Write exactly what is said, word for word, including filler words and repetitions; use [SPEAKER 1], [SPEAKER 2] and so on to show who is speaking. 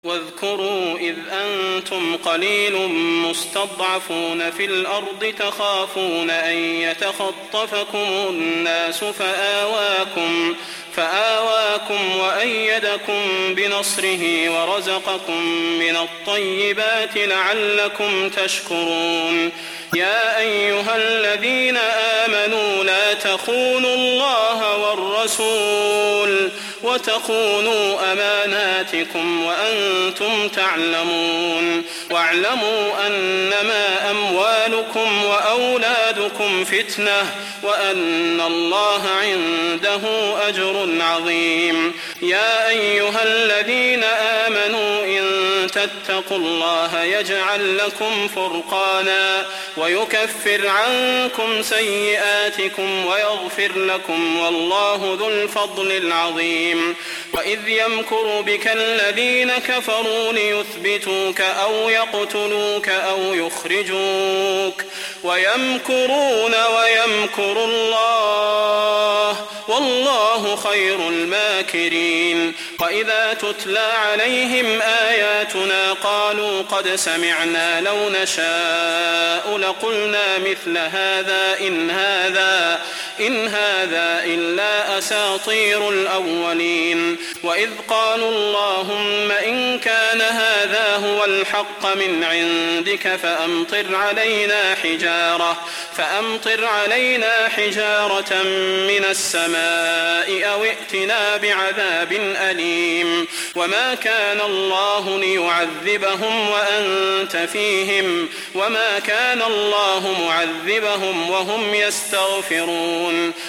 [SPEAKER 1] واذكروا إذ أنتم قليل مستضعفون في الأرض تخافون أن يتخطفكم الناس فآواكم, فآواكم وأيدكم بنصره ورزقكم من الطيبات لعلكم تشكرون. يا أيها الذين آمنوا لا تخونوا الله والرسول وتخونوا أماناتكم وأنتم تعلمون. واعلموا أنما أموالكم وأولادكم فتنة وأن الله عنده أجر عظيم. يا أيها الذين آمنوا إن تتقوا الله يجعل لكم فرقانا ويكفر عنكم سيئاتكم ويغفر لكم والله ذو الفضل العظيم. وإذ يمكر بك الذين كفروا ليثبتوك أو يقتلوك أو يخرجوك ويمكرون ويمكر الله والله خير الماكرين. وإذا تتلى عليهم آياتنا قالوا قد سمعنا لو نشاء لقلنا مثل هذا إن هذا إن هذا إلا أساطير الأولين. وإذ قالوا اللهم إن كان هذا هو الحق من عندك فأمطر علينا حجارة فأمطر علينا حجارة من السماء أو ائتنا بعذاب أليم. وما كان الله ليعذبهم وأنت فيهم وما كان الله معذبهم وهم يستغفرون.